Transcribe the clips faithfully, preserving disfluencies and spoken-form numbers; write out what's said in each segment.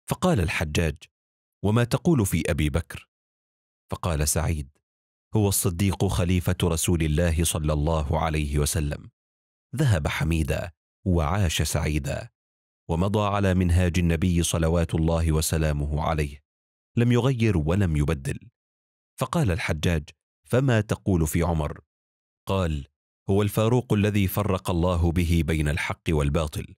فقال الحجاج: وما تقول في أبي بكر؟ فقال سعيد: هو الصديق خليفة رسول الله صلى الله عليه وسلم، ذهب حميدا وعاش سعيدا، ومضى على منهاج النبي صلوات الله وسلامه عليه، لم يغير ولم يبدل. فقال الحجاج: فما تقول في عمر؟ قال: هو الفاروق الذي فرق الله به بين الحق والباطل،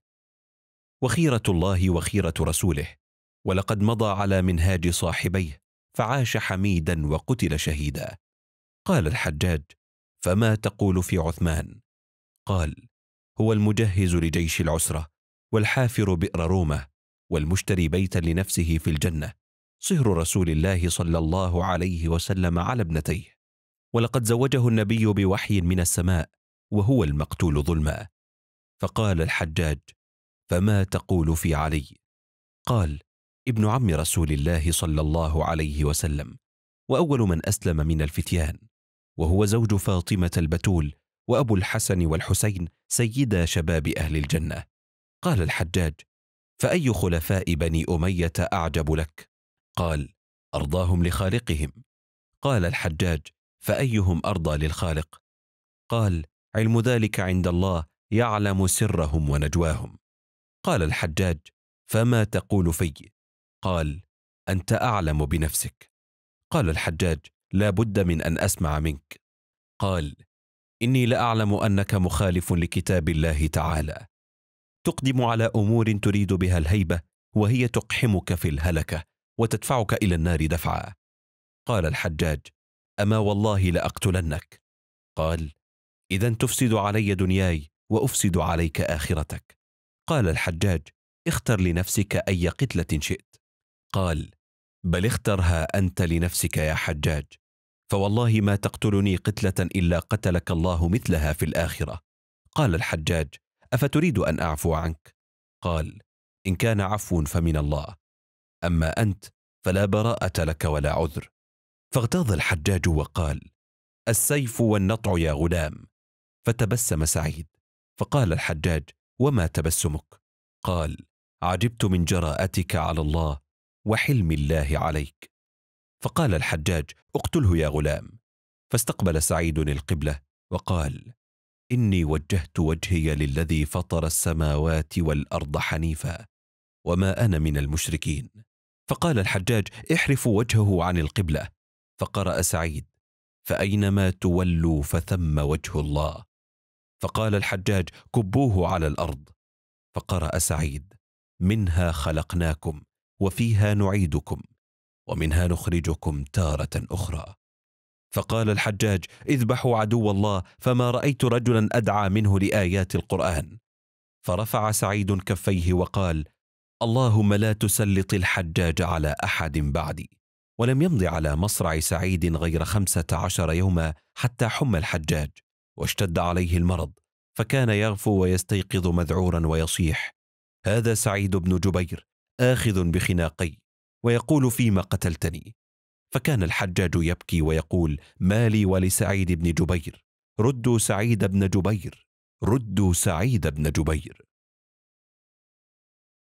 وخيرة الله وخيرة رسوله، ولقد مضى على منهاج صاحبيه فعاش حميدا وقتل شهيدا. قال الحجاج: فما تقول في عثمان؟ قال: هو المجهز لجيش العسرة، والحافر بئر رومة، والمشتري بيتا لنفسه في الجنة، صهر رسول الله صلى الله عليه وسلم على ابنتيه، ولقد زوجه النبي بوحي من السماء، وهو المقتول ظلما. فقال الحجاج: فما تقول في علي؟ قال: ابن عم رسول الله صلى الله عليه وسلم، وأول من أسلم من الفتيان، وهو زوج فاطمة البتول، وأبو الحسن والحسين سيدا شباب أهل الجنة. قال الحجاج: فأي خلفاء بني أمية أعجب لك؟ قال: أرضاهم لخالقهم. قال الحجاج: فأيهم أرضى للخالق؟ قال: علم ذلك عند الله، يعلم سرهم ونجواهم. قال الحجاج: فما تقول في؟ قال: أنت أعلم بنفسك. قال الحجاج: لا بد من أن أسمع منك. قال: إني لأعلم أنك مخالف لكتاب الله تعالى، تقدم على أمور تريد بها الهيبة، وهي تقحمك في الهلكة وتدفعك إلى النار دفعا. قال الحجاج: أما والله لأقتلنك. قال: إذن تفسد علي دنياي وأفسد عليك آخرتك. قال الحجاج: اختر لنفسك أي قتلة شئت. قال: بل اخترها أنت لنفسك يا حجاج، فوالله ما تقتلني قتلة إلا قتلك الله مثلها في الآخرة. قال الحجاج: أفتريد أن أعفو عنك؟ قال: إن كان عفو فمن الله، أما أنت فلا براءة لك ولا عذر. فاغتاظ الحجاج وقال: السيف والنطع يا غلام. فتبسم سعيد. فقال الحجاج: وما تبسمك؟ قال: عجبت من جراءتك على الله وحلم الله عليك. فقال الحجاج: اقتله يا غلام. فاستقبل سعيد القبلة وقال: إني وجهت وجهي للذي فطر السماوات والأرض حنيفا، وما أنا من المشركين. فقال الحجاج: احرفوا وجهه عن القبلة. فقرأ سعيد: فأينما تولوا فثم وجه الله. فقال الحجاج: كبوه على الأرض. فقرأ سعيد: منها خلقناكم وفيها نعيدكم ومنها نخرجكم تارة أخرى. فقال الحجاج: اذبحوا عدو الله، فما رأيت رجلا أدعى منه لآيات القرآن. فرفع سعيد كفيه وقال: اللهم لا تسلط الحجاج على أحد بعدي. ولم يمض على مصرع سعيد غير خمسة عشر يوما حتى حمى الحجاج واشتد عليه المرض، فكان يغفو ويستيقظ مذعورا ويصيح: هذا سعيد بن جبير آخذ بخناقي، ويقول: فيما قتلتني؟ فكان الحجاج يبكي ويقول: ما لي ولسعيد بن جبير؟ ردوا سعيد بن جبير، ردوا سعيد بن جبير.